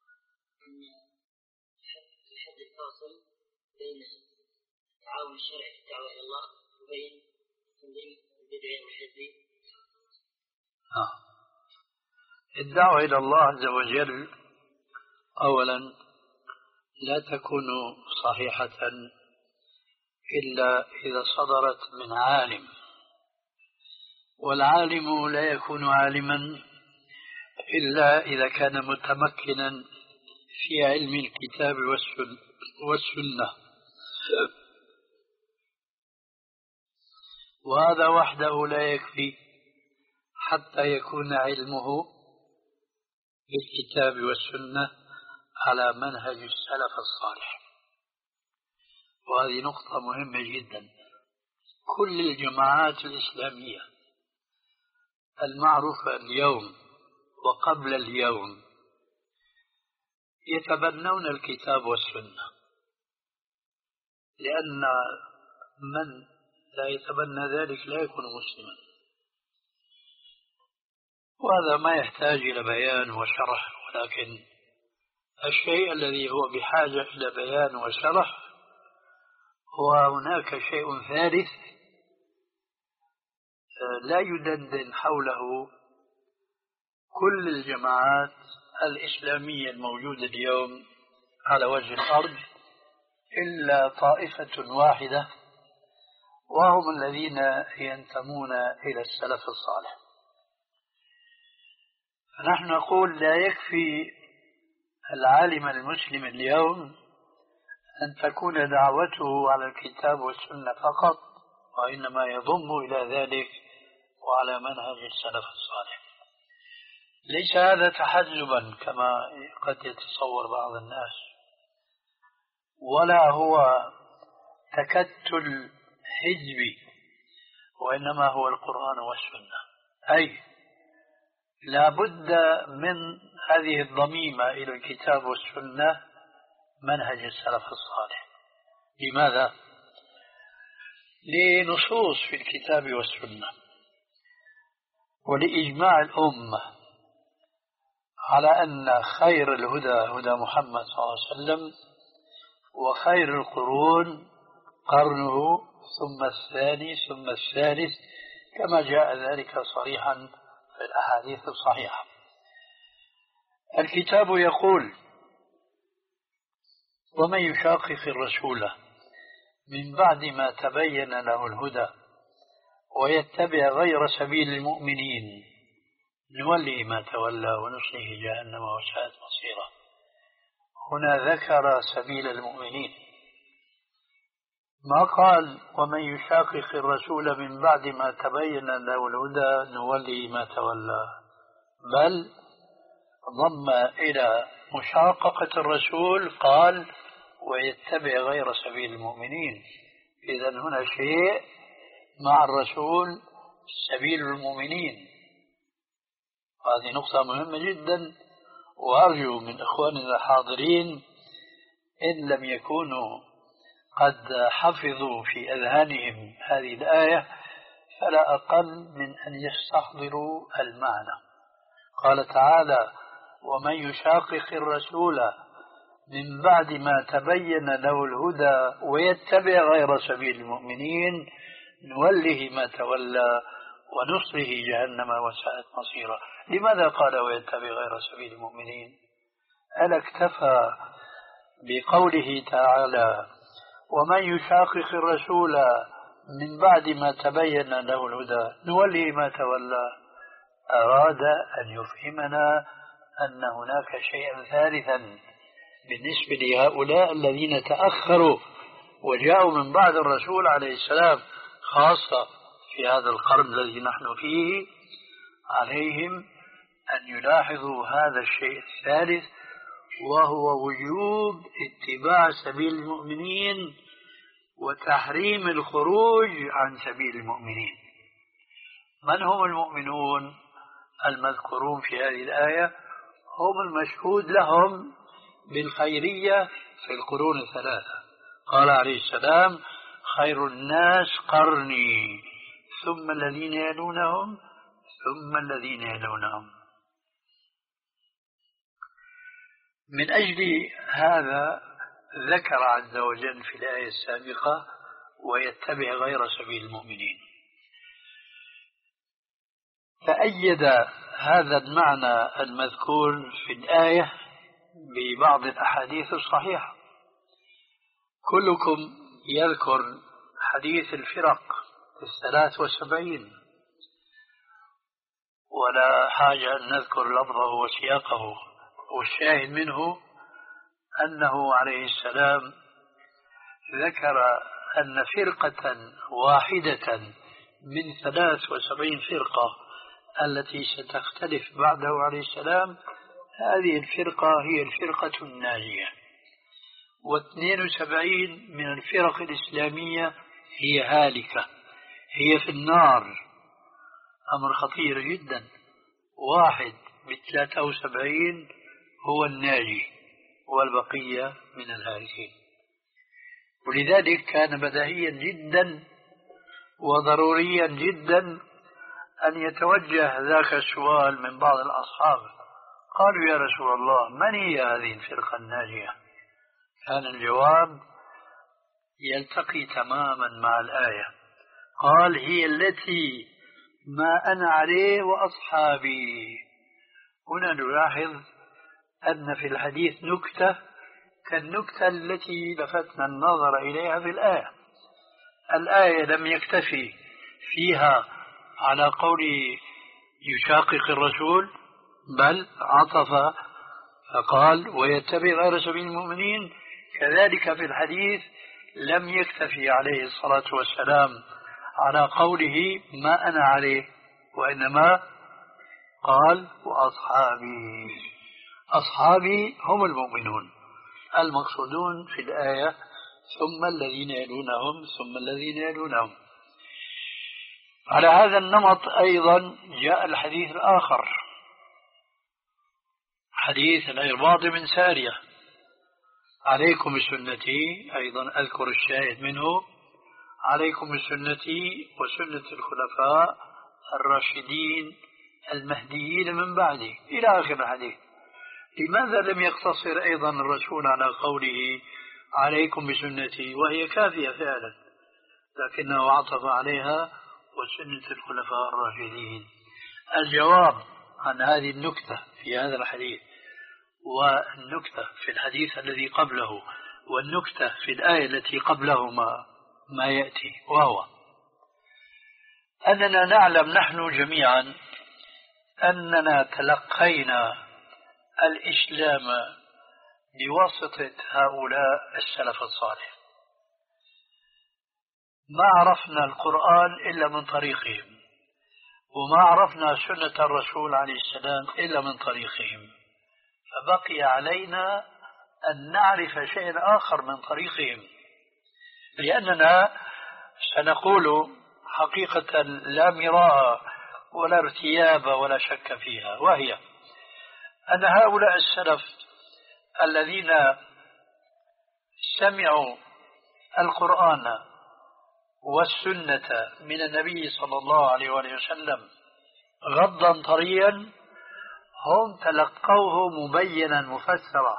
الحد الفاصل بين التعاون الشرعي في الدعوة إلى الله وبين تنظيم البدعي والحزبي. آه. الدعوة إلى الله عز وجل أولا لا تكون صحيحة إلا إذا صدرت من عالم، والعالم لا يكون عالما إلا إذا كان متمكنا في علم الكتاب والسنة، وهذا وحده لا يكفي حتى يكون علمه بالكتاب والسنة على منهج السلف الصالح. وهذه نقطة مهمة جدا. كل الجماعات الإسلامية المعروفة اليوم وقبل اليوم يتبنون الكتاب والسنة، لأن من لا يتبنى ذلك لا يكون مسلما، وهذا ما يحتاج إلى بيان وشرح. ولكن الشيء الذي هو بحاجة إلى بيان وشرح هو هناك شيء ثالث لا يدندن حوله كل الجماعات الإسلامية الموجودة اليوم على وجه الأرض إلا طائفة واحدة، وهم الذين ينتمون إلى السلف الصالح. فنحن نقول لا يكفي العالم المسلم اليوم أن تكون دعوته على الكتاب والسنة فقط، وإنما يضم إلى ذلك وعلى منهج السلف الصالح. ليس هذا تحزبا كما قد يتصور بعض الناس، ولا هو تكتل حزبي، وإنما هو القرآن والسنة. أي لا بد من هذه الضميمة إلى الكتاب والسنة منهج السلف الصالح. لماذا؟ لنصوص في الكتاب والسنة ولإجماع الأمة على أن خير الهدى هدى محمد صلى الله عليه وسلم، وخير القرون قرنه ثم الثاني ثم الثالث، كما جاء ذلك صريحا في الأحاديث الصحيحة. الكتاب يقول: ومن يشاقق الرسول من بعد ما تبين له الهدى ويتبع غير سبيل المؤمنين نولي ما تولى ونصله جهنم وساءت مصيره. هنا ذكر سبيل المؤمنين، ما قال ومن يشاقق الرسول من بعد ما تبين له الهدى نولي ما تولى، بل ضم إلى مشاققة الرسول قال ويتبع غير سبيل المؤمنين. إذن هنا شيء مع الرسول سبيل المؤمنين. هذه نقطة مهمة جدا، وأرجو من إخواننا الحاضرين إن لم يكونوا قد حفظوا في أذهانهم هذه الآية فلا أقل من أن يستحضروا المعنى. قال تعالى: ومن يشاقق الرسول من بعد ما تبين له الهدى ويتبع غير سبيل المؤمنين نوله ما تولى ونصله جهنم وساءت مصيره. لماذا قال ويتبع غير سبيل المؤمنين؟ ألا اكتفى بقوله تعالى ومن يشاقق الرسول من بعد ما تبين له الهدى نوله ما تولى؟ أراد أن يفهمنا أن هناك شيئا ثالثا بالنسبة لهؤلاء الذين تأخروا وجاءوا من بعد الرسول عليه السلام، خاصة في هذا القرن الذي نحن فيه. عليهم أن يلاحظوا هذا الشيء الثالث، وهو وجوب اتباع سبيل المؤمنين وتحريم الخروج عن سبيل المؤمنين. من هم المؤمنون المذكورون في هذه الآية؟ هم المشهود لهم بالخيرية في القرون الثلاثة. قال عليه السلام: خير الناس قرني ثم الذين يلونهم ثم الذين يلونهم. من أجل هذا ذكر عز وجل في الآية السابقة ويتبع غير سبيل المؤمنين، فأيد هذا المعنى المذكور في الآية ببعض الأحاديث الصحيحة. كلكم يذكر حديث الفرق الثلاث وسبعين، ولا حاجة أن نذكر لفظه وسياقه، والشاهد منه أنه عليه السلام ذكر أن فرقة واحدة من ثلاث وسبعين فرقة التي ستختلف بعده عليه السلام، هذه الفرقة هي الفرقة الناجية. واثنين وسبعين من الفرق الإسلامية هي هالكة، هي في النار. أمر خطير جدا. واحد بثلاثة وسبعين هو الناجي والبقية من الهالكين. ولذلك كان بديهيا جدا وضروريا جدا أن يتوجه ذاك السؤال من بعض الأصحاب، قالوا يا رسول الله من هي هذه الفرقة الناجية؟ كان الجواب يلتقي تماما مع الآية، قال هي التي ما أنا عليه وأصحابي. هنا نلاحظ أن في الحديث نكتة كالنكتة التي لفتنا النظر إليها في الآية. الآية لم يكتفي فيها على قول يشاقق الرسول، بل عطف فقال ويتبع غير سبيل المؤمنين. كذلك في الحديث لم يكتفي عليه الصلاة والسلام على قوله ما أنا عليه، وإنما قال وأصحابي. أصحابي هم المؤمنون المقصودون في الآية، ثم الذين يلونهم ثم الذين يلونهم. على هذا النمط أيضا جاء الحديث الآخر، حديث العرباض بن سارية عليكم بسنتي، أيضا أذكر الشاهد منه، عليكم بسنتي وسنة الخلفاء الراشدين المهديين من بعدي إلى آخر الحديث. لماذا لم يقتصر أيضا الرسول على قوله عليكم بسنتي وهي كافية فعلا، لكنه عطف عليها وسنة الخلفاء الراشدين؟ الجواب عن هذه النكتة في هذا الحديث والنكتة في الحديث الذي قبله والنكتة في الآية التي قبلهما ما يأتي، وهو أننا نعلم نحن جميعا أننا تلقينا الإسلام بواسطة هؤلاء السلف الصالح، ما عرفنا القرآن إلا من طريقهم، وما عرفنا سنة الرسول عليه السلام إلا من طريقهم، فبقي علينا أن نعرف شيئا آخر من طريقهم، لأننا سنقول حقيقة لا مراء ولا ارتياب ولا شك فيها، وهي أن هؤلاء السلف الذين سمعوا القرآن والسنة من النبي صلى الله عليه وسلم غضا طريا، هم تلقوه مبينا مفسرا،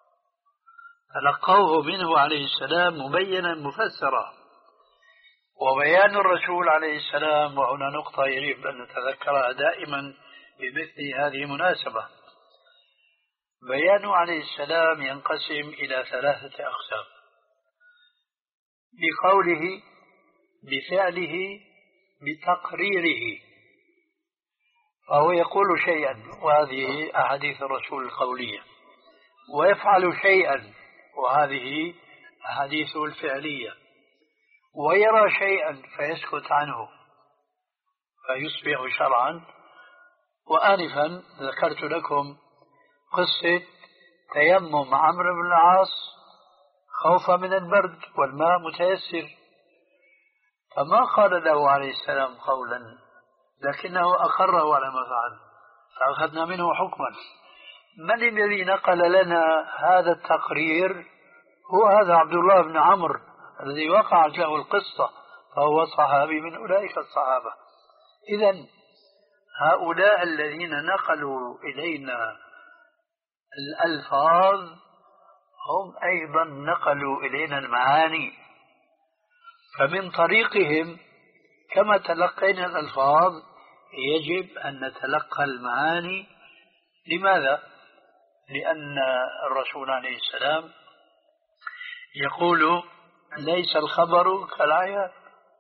تلقوه منه عليه السلام مبينا مفسرا. وبيان الرسول عليه السلام، وهنا نقطة يجب أن نتذكرها دائما بمثل هذه المناسبة، بيانه عليه السلام ينقسم إلى ثلاثة أقسام: بقوله، بفعله، بتقريره. فهو يقول شيئا وهذه أحاديث الرسول القولية، ويفعل شيئا وهذه أحاديثه الفعلية، ويرى شيئا فيسكت عنه فيصبح شرعا. وآنفا ذكرت لكم قصة تيمم عمرو بن العاص خوفا من البرد والماء متيسر، فما قال له عليه السلام قولا، لكنه أقره على ما فعل فأخذنا منه حكما. من الذي نقل لنا هذا التقرير؟ هو هذا عبد الله بن عمرو الذي وقعت له القصة، فهو صحابي من أولئك الصحابة. إذن هؤلاء الذين نقلوا إلينا الألفاظ هم أيضا نقلوا إلينا المعاني، فمن طريقهم كما تلقينا الألفاظ يجب أن نتلقى المعاني. لماذا؟ لأن الرسول عليه السلام يقول ليس الخبر كالعيان.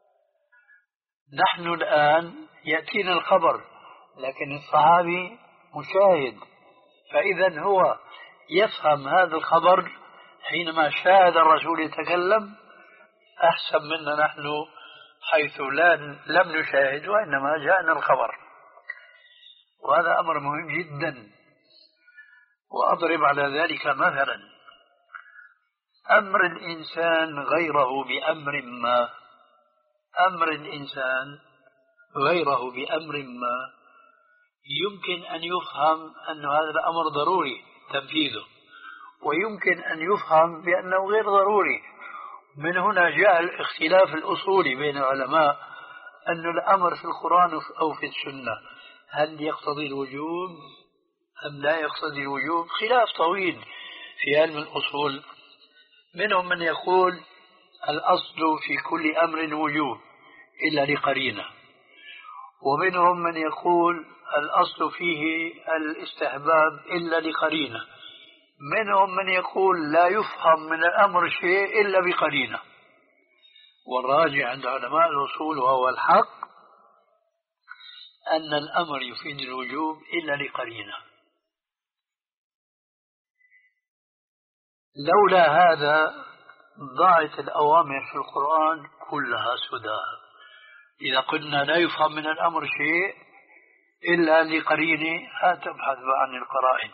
نحن الآن يأتينا الخبر لكن الصحابي مشاهد، فإذا هو يفهم هذا الخبر حينما شاهد الرسول يتكلم أحسن منا نحن حيث لا لم نشاهد وإنما جاءنا الخبر. وهذا أمر مهم جدا. وأضرب على ذلك مثلا: أمر الإنسان غيره بأمر ما، أمر الإنسان غيره بأمر ما يمكن أن يفهم أن هذا الأمر ضروري تنفيذه، ويمكن أن يفهم بأنه غير ضروري. من هنا جاء الاختلاف الأصولي بين العلماء أن الأمر في القرآن أو في السنة هل يقتضي الوجوب أم لا يقتضي الوجوب. خلاف طويل في علم الأصول. منهم من يقول الأصل في كل أمر وجوب إلا لقرينة، ومنهم من يقول الأصل فيه الاستحباب إلا لقرينة، منهم من يقول لا يفهم من الأمر شيء إلا بقرينة. والراجع عند علماء الأصول وهو الحق أن الأمر يفيد الوجوب إلا لقرينة. لولا هذا ضاعت الأوامر في القرآن كلها سدى. إذا قلنا لا يفهم من الأمر شيء إلا لقرينة هتبحث عن القرائن.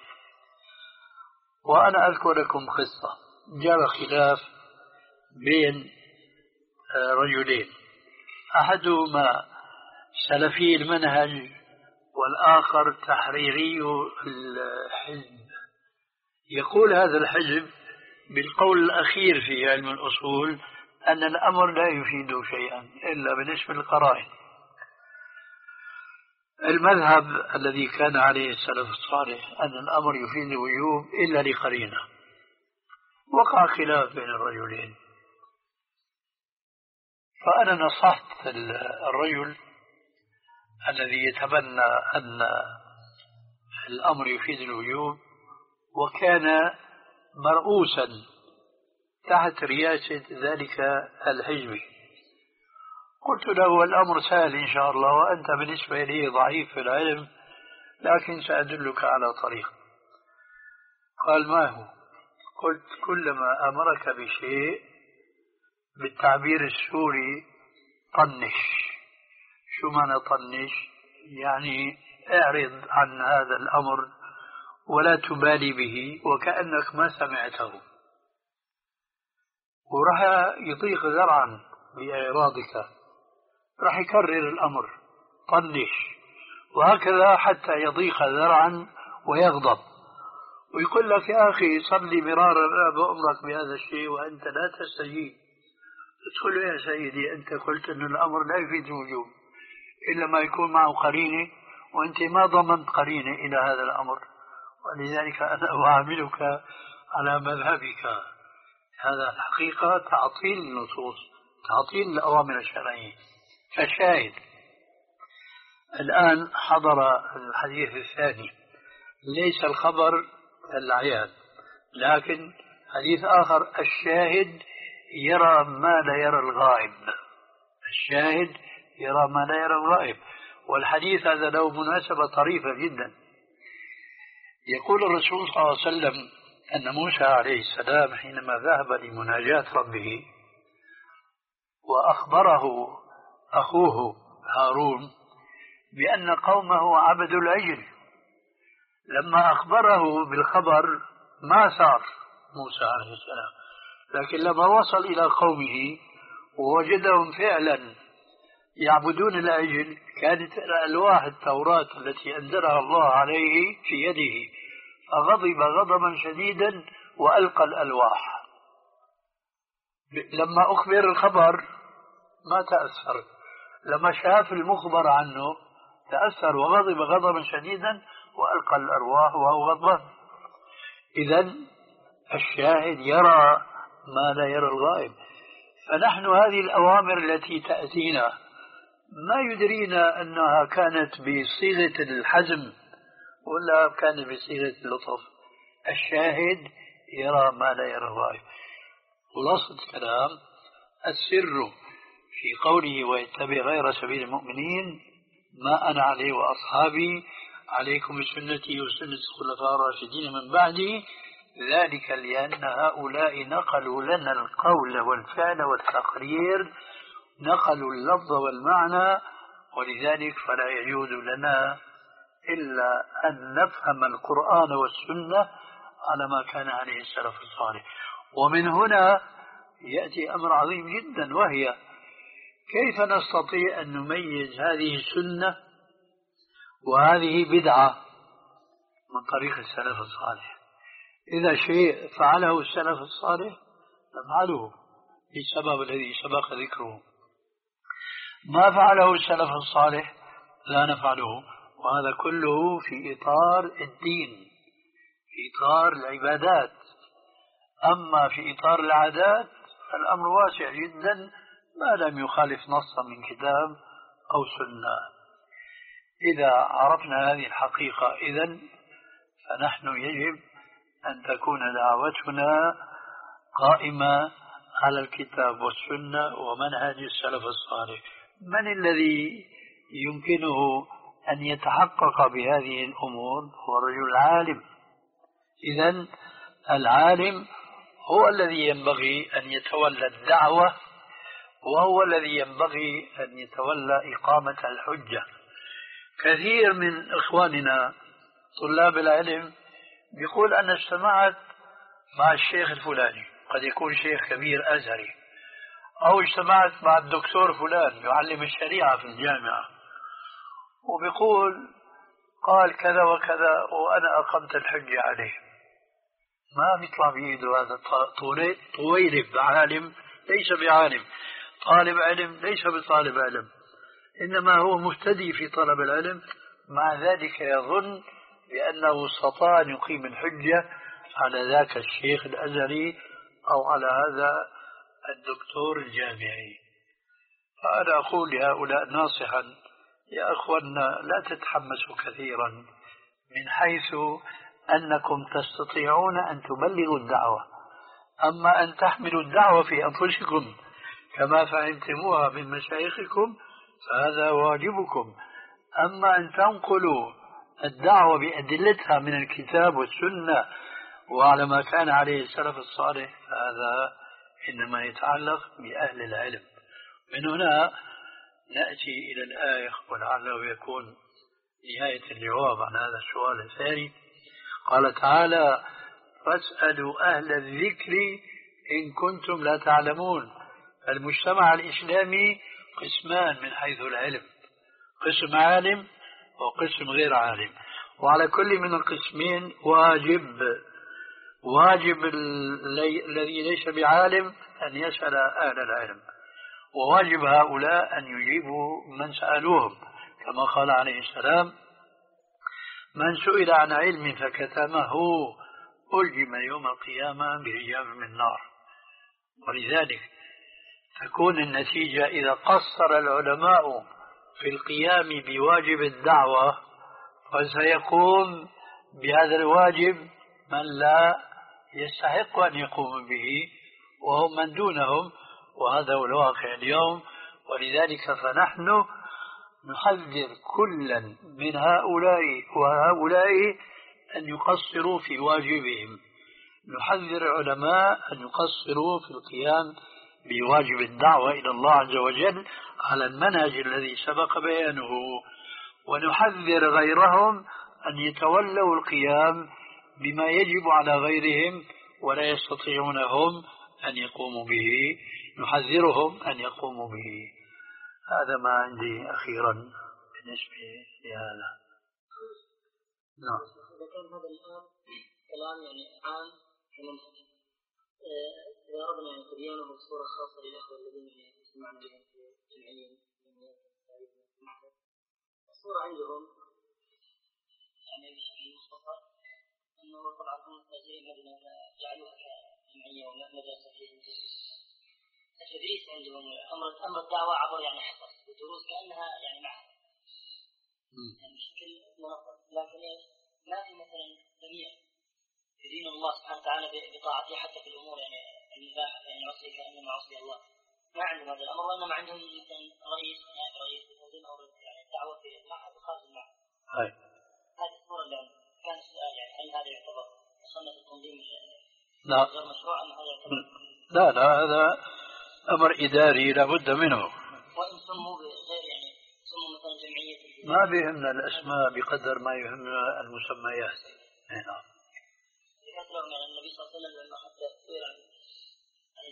وأنا أذكر لكم قصة. جرى خلاف بين رجلين، أحدهما سلفي المنهج والآخر تحريري الحزب. يقول هذا الحزب بالقول الأخير في علم الأصول أن الأمر لا يفيد شيئا إلا بالنسبة للقرائن. المذهب الذي كان عليه السلف الصالح أن الأمر يفيد الوجوب إلا لقرينة. وقع خلاف بين الرجلين، فأنا نصحت الرجل الذي يتبنى أن الأمر يفيد الوجوب وكان مرؤوسا تحت رياسة ذلك الحزب. قلت له الأمر سهل إن شاء الله، وأنت بالنسبة لي ضعيف في العلم، لكن سأدلك على طريق. قال ما هو؟ قلت كلما أمرك بشيء بالتعبير السوري طنش. شو معنى طنش؟ يعني اعرض عن هذا الأمر ولا تبالي به وكأنك ما سمعته، وراح يضيق ذرعا بإعراضك، راح يكرر الأمر طنش، وهكذا حتى يضيق ذرعا ويغضب ويقول لك يا أخي صلي مرارا بأمرك بهذا الشيء وأنت لا تستجيب. تقول له يا سيدي أنت قلت أن الأمر لا يفيد الوجوب إلا ما يكون معه قرينة، وأنت ما ضمنت قرينة إلى هذا الأمر، ولذلك أنا أعاملك على مذهبك. هذا الحقيقة تعطيل النصوص، تعطيل الأوامر الشرعية. كشاهد الآن حضر الحديث الثاني، ليس الخبر العيان، لكن حديث آخر الشاهد يرى ما لا يرى الغائب. الشاهد يرى ما لا يرى الغائب. والحديث هذا له مناسبة طريفة جدا. يقول الرسول صلى الله عليه وسلم أن موسى عليه السلام حينما ذهب لمناجاة ربه وأخبره أخوه هارون بأن قومه عبدوا العجل، لما أخبره بالخبر ما سار موسى عليه السلام، لكن لما وصل إلى قومه ووجدهم فعلا يعبدون العجل، كانت الألواح التوراة التي أنزلها الله عليه في يده، فغضب غضبا شديدا وألقى الألواح. لما أخبر الخبر ما تأثر، لما شاف المخبر عنه تأثر وغضب غضبا شديدا وألقى الأرواح وهو غضبان. إذن الشاهد يرى ما لا يرى الغائب. فنحن هذه الأوامر التي تأتينا ما يدرينا أنها كانت بصيغة الحزم ولا كانت بصيغة اللطف. الشاهد يرى ما لا يرى الغائب. خلاصة الكلام السر في قوله ويتبع غير سبيل المؤمنين ما أنا عليه وأصحابي عليكم بسنتي وسنة الخلفاء الراشدين من بعدي، ذلك لأن هؤلاء نقلوا لنا القول والفعل والتقرير، نقلوا اللفظ والمعنى، ولذلك فلا يجوز لنا إلا أن نفهم القرآن والسنة على ما كان عليه السلف الصالح. ومن هنا يأتي أمر عظيم جدا، وهي كيف نستطيع أن نميز هذه سنة وهذه بدعة من طريق السلف الصالح؟ إذا شيء فعله السلف الصالح نفعله للسبب الذي سبق ذكره، ما فعله السلف الصالح لا نفعله، وهذا كله في إطار الدين، في إطار العبادات. أما في إطار العادات الأمر واسع جدا ما لم يخالف نصا من كتاب أو سنة. إذا عرفنا هذه الحقيقة إذن فنحن يجب أن تكون دعوتنا قائمة على الكتاب والسنة ومنهج السلف الصالح. من الذي يمكنه أن يتحقق بهذه الأمور؟ هو الرجل العالم. إذن العالم هو الذي ينبغي أن يتولى الدعوة، وهو الذي ينبغي أن يتولى إقامة الحجة. كثير من إخواننا طلاب العلم يقول أنا اجتمعت مع الشيخ الفلاني، قد يكون شيخ كبير أزهري، أو اجتمعت مع الدكتور فلان يعلم الشريعة في الجامعة، وبيقول قال كذا وكذا وأنا أقمت الحجة عليه. ما بيطلع بيده هذا طويلب عالم ليس بعالم، طالب علم ليس بطالب علم، إنما هو مبتدئ في طلب العلم، مع ذلك يظن بأنه استطاع أن يقيم الحجة على ذاك الشيخ الأزهري أو على هذا الدكتور الجامعي. فأنا أقول لهؤلاء ناصحا يا أخوانا لا تتحمسوا كثيرا، من حيث أنكم تستطيعون أن تبلغوا الدعوة، أما أن تحملوا الدعوة في أنفسكم كما فهمتموها من مشايخكم فهذا واجبكم. أما أن تنقلوا الدعوة بأدلتها من الكتاب والسنة وعلى ما كان عليه السلف الصالح فهذا إنما يتعلق بأهل العلم. من هنا نأتي إلى الآية ولعله يكون نهاية الجواب عن هذا السؤال الثاني. قال تعالى فاسألوا أهل الذكر إن كنتم لا تعلمون. المجتمع الإسلامي قسمان من حيث العلم، قسم عالم وقسم غير عالم، وعلى كل من القسمين واجب واجب الذي ليس بعالم أن يسأل أهل العلم، وواجب هؤلاء أن يجيبوا من سألوهم، كما قال عليه السلام من سئل عن علم فكتمه ألجم يوم القيامة بحجاب من نار. ولذلك تكون النتيجة إذا قصر العلماء في القيام بواجب الدعوة فسيقوم بهذا الواجب من لا يستحق أن يقوم به وهم من دونهم، وهذا هو الواقع اليوم. ولذلك فنحن نحذر كلا من هؤلاء وهؤلاء أن يقصروا في واجبهم، نحذر العلماء أن يقصروا في القيام بواجب الدعوة إلى الله عز وجل على المنهج الذي سبق بيانه، ونحذر غيرهم أن يتولوا القيام بما يجب على غيرهم ولا يستطيعون هم أن يقوموا به، نحذرهم أن يقوموا به. هذا ما عندي أخيرا بالنسبة لهذا. نعم. إذا كان هذا الآن كلام يعني عام ومنهج، إذا أردنا أن تبينه بصورة خاصة للأخوة الذين يسمعون بهم في الجمعية الصورة عندهم يعني بشكل مختصر أنه طبعا هم تأثير المدينة جعلوها كجمعية ومدرسة في التدريس عندهم أمر أمر الدعوة عبر يعني حصص ودروس كأنها يعني معها يعني بشكل منظم، لكن ما في مثلا جميع يدين الله سبحانه وتعالى بطاعته حتى في الأمور يعني المباحة يعني عصي كأنما عصي الله، ما عندهم هذا الأمر، وإنما عندهم مثلا رئيس نائب رئيس بتنظيم أو يعني الدعوة في المعهد وخارج المعهد. هذه الصورة اللي كان السؤال يعني هل هذا يعتبر مصنف التنظيم لا غير مشروع أم هذا يعتبر؟ لا لا هذا أمر إداري لابد منه. وإن سموا بغير يعني سموا مثلا جمعية ما بيهمنا الأسماء بقدر ما يهمنا المسميات. نعم. ذكرت لهم يعني النبي صلى الله عليه وسلم لما حتى سئل عن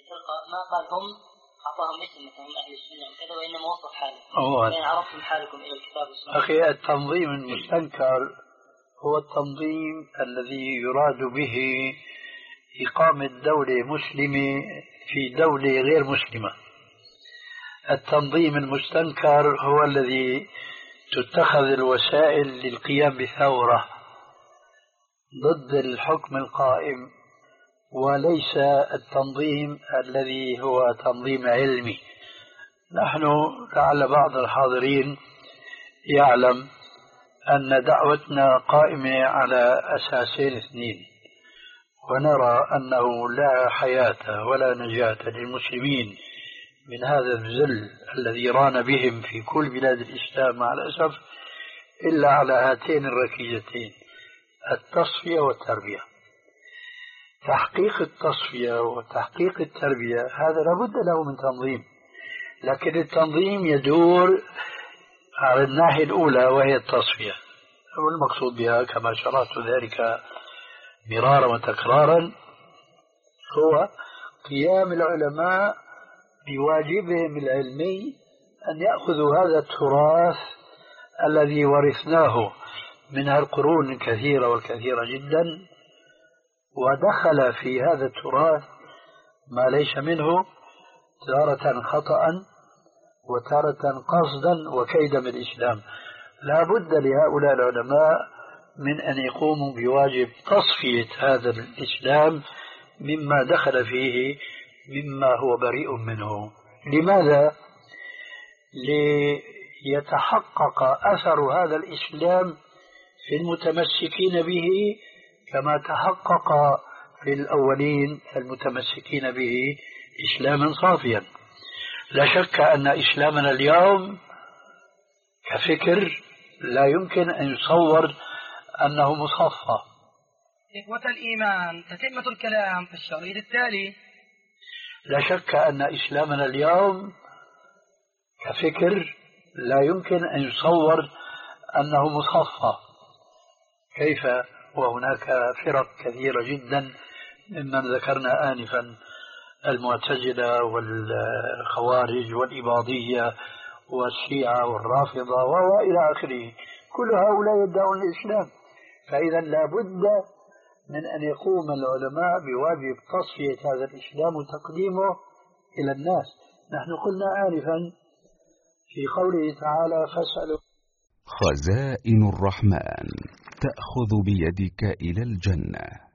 تلقى ما قال هم أعطاهم اسم مثلا أهل السنة وكذا، وإنما وصف حالهم. يعني عرفتم حالكم إلى الكتاب والسنة. أخي التنظيم المستنكر هو التنظيم الذي يراد به إقامة دولة مسلمة في دولة غير مسلمة. التنظيم المستنكر هو الذي تتخذ الوسائل للقيام بثورة ضد الحكم القائم، وليس التنظيم الذي هو تنظيم علمي. نحن لعل بعض الحاضرين يعلم أن دعوتنا قائمة على أساسين اثنين، ونرى أنه لا حياة ولا نجاة للمسلمين من هذا الذل الذي ران بهم في كل بلاد الإسلام مع الأسف إلا على هاتين الركيزتين: التصفية والتربية. تحقيق التصفية وتحقيق التربية هذا لابد له من تنظيم، لكن التنظيم يدور على الناحية الأولى وهي التصفية، والمقصود بها كما شرحت ذلك مرارا وتكرارا هو قيام العلماء بواجبهم العلمي أن يأخذوا هذا التراث الذي ورثناه من القرون الكثيرة والكثيرة جدا، ودخل في هذا التراث ما ليس منه تارة خطأ وتارة قصدا وكيدا من الإسلام. لا بد لهؤلاء العلماء من أن يقوموا بواجب تصفية هذا الإسلام مما دخل فيه مما هو بريء منه. لماذا؟ ليتحقق أثر هذا الإسلام في المتمسكين به كما تحقق في الأولين المتمسكين به إسلاما صافيا. لا شك أن إسلامنا اليوم كفكر لا يمكن أن يصور أنه مصفى. إخوة الإيمان، تتمة الكلام في الشريط التالي. لا شك أن إسلامنا اليوم كفكر لا يمكن أن يصور أنه مصفى. كيف وهناك فرق كثيرة جدا ممن ذكرنا آنفا: المعتزلة والخوارج والإباضية والشيعة والرافضة وإلى آخره، كل هؤلاء يدعون الإسلام. فإذا لا بد من أن يقوم العلماء بواجب تصفية هذا الإسلام وتقديمه إلى الناس. نحن قلنا آنفا في قوله تعالى: فاسألوا. خزائن الرحمن تأخذ بيدك إلى الجنة.